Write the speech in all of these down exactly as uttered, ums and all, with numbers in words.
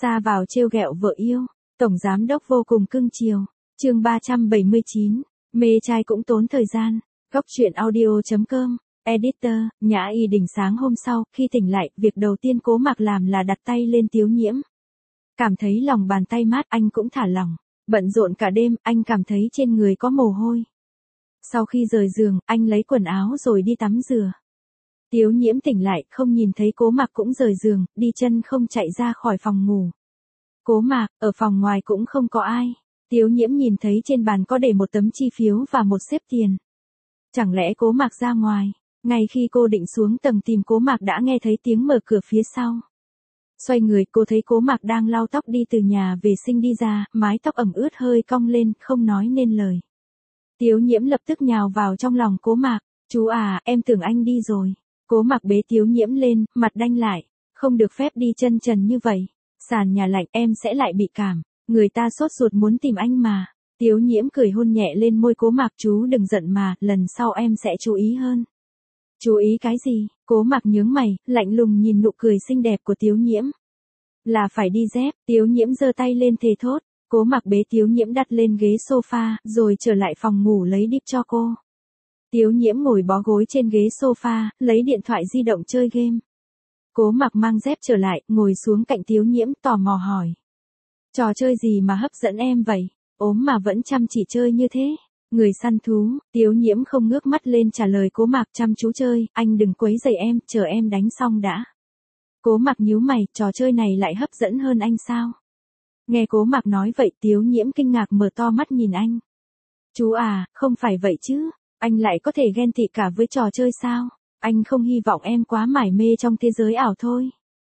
Xa vào trêu ghẹo vợ yêu, tổng giám đốc vô cùng cưng chiều. Chương ba trăm bảy mươi chín, mê trai cũng tốn thời gian. Góc truyện audio chấm com, editor, Nhã Y Đình. Sáng hôm sau, khi tỉnh lại, việc đầu tiên Cố Mạc làm là đặt tay lên Tiếu Nhiễm. Cảm thấy lòng bàn tay mát, anh cũng thả lỏng. Bận rộn cả đêm, anh cảm thấy trên người có mồ hôi. Sau khi rời giường, anh lấy quần áo rồi đi tắm rửa. Tiếu Nhiễm tỉnh lại, không nhìn thấy Cố Mạc cũng rời giường, đi chân không chạy ra khỏi phòng ngủ. Cố Mạc, ở phòng ngoài cũng không có ai. Tiếu Nhiễm nhìn thấy trên bàn có để một tấm chi phiếu và một xếp tiền. Chẳng lẽ Cố Mạc ra ngoài? Ngay khi cô định xuống tầng tìm Cố Mạc đã nghe thấy tiếng mở cửa phía sau. Xoay người, cô thấy Cố Mạc đang lau tóc đi từ nhà vệ sinh đi ra, mái tóc ẩm ướt hơi cong lên, không nói nên lời. Tiếu Nhiễm lập tức nhào vào trong lòng Cố Mạc. Chú à, em tưởng anh đi rồi. Cố Mạc bế Tiếu Nhiễm lên, mặt đanh lại. Không được phép đi chân trần như vậy. Sàn nhà lạnh, em sẽ lại bị cảm. Người ta sốt ruột muốn tìm anh mà. Tiếu Nhiễm cười hôn nhẹ lên môi Cố Mạc. Chú đừng giận mà, lần sau em sẽ chú ý hơn. Chú ý cái gì? Cố Mạc nhướng mày, lạnh lùng nhìn nụ cười xinh đẹp của Tiếu Nhiễm. Là phải đi dép. Tiếu Nhiễm giơ tay lên thề thốt. Cố Mạc bế Tiếu Nhiễm đặt lên ghế sofa, rồi trở lại phòng ngủ lấy đít cho cô. Tiếu Nhiễm ngồi bó gối trên ghế sofa, lấy điện thoại di động chơi game. Cố Mạc mang dép trở lại, ngồi xuống cạnh Tiếu Nhiễm, tò mò hỏi. Trò chơi gì mà hấp dẫn em vậy? Ốm mà vẫn chăm chỉ chơi như thế. Người săn thú. Tiếu Nhiễm không ngước mắt lên trả lời Cố Mạc, chăm chú chơi, anh đừng quấy rầy em, chờ em đánh xong đã. Cố Mạc nhíu mày, trò chơi này lại hấp dẫn hơn anh sao? Nghe Cố Mạc nói vậy, Tiếu Nhiễm kinh ngạc mở to mắt nhìn anh. Chú à, không phải vậy chứ, anh lại có thể ghen tị cả với trò chơi sao? Anh không hy vọng em quá mải mê trong thế giới ảo thôi.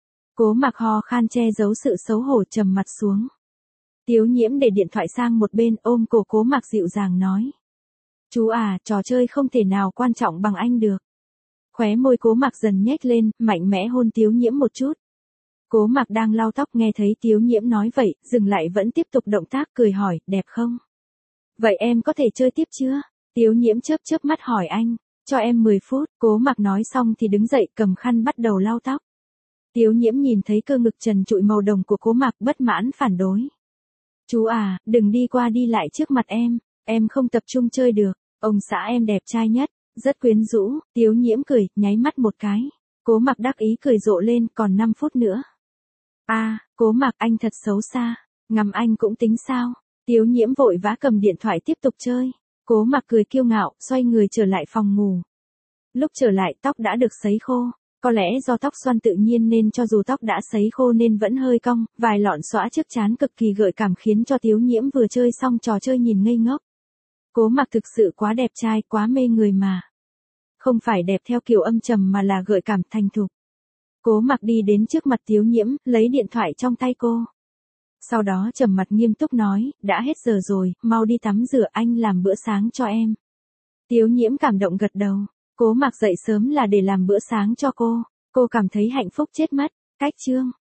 Cố Mạc ho khan che giấu sự xấu hổ, trầm mặt xuống. Tiếu Nhiễm để điện thoại sang một bên, ôm cổ Cố Mạc dịu dàng nói. Chú à, trò chơi không thể nào quan trọng bằng anh được. Khóe môi Cố Mạc dần nhếch lên, mạnh mẽ hôn Tiếu Nhiễm một chút. Cố Mạc đang lau tóc nghe thấy Tiếu Nhiễm nói vậy, dừng lại vẫn tiếp tục động tác, cười hỏi, đẹp không? Vậy em có thể chơi tiếp chưa? Tiếu Nhiễm chớp chớp mắt hỏi anh, cho em mười phút. Cố Mạc nói xong thì đứng dậy cầm khăn bắt đầu lau tóc. Tiếu Nhiễm nhìn thấy cơ ngực trần trụi màu đồng của Cố Mạc, bất mãn phản đối. Chú à, đừng đi qua đi lại trước mặt em, em không tập trung chơi được, ông xã em đẹp trai nhất, rất quyến rũ. Tiếu Nhiễm cười, nháy mắt một cái. Cố Mạc đắc ý cười rộ lên, còn năm phút nữa. A, à, Cố Mạc, anh thật xấu xa, ngắm anh cũng tính sao? Tiếu Nhiễm vội vã cầm điện thoại tiếp tục chơi. Cố Mạc cười kiêu ngạo, xoay người trở lại phòng ngủ. Lúc trở lại, tóc đã được sấy khô. Có lẽ do tóc xoăn tự nhiên nên cho dù tóc đã sấy khô nên vẫn hơi cong, vài lọn xõa trước trán cực kỳ gợi cảm khiến cho Tiếu Nhiễm vừa chơi xong trò chơi nhìn ngây ngốc. Cố Mạc thực sự quá đẹp trai, quá mê người mà. Không phải đẹp theo kiểu âm trầm mà là gợi cảm thành thục. Cố Mạc đi đến trước mặt Tiếu Nhiễm, lấy điện thoại trong tay cô. Sau đó trầm mặt nghiêm túc nói, đã hết giờ rồi, mau đi tắm rửa, anh làm bữa sáng cho em. Tiếu Nhiễm cảm động gật đầu. Cố Mạc dậy sớm là để làm bữa sáng cho cô. Cô cảm thấy hạnh phúc chết mất. Cách chương.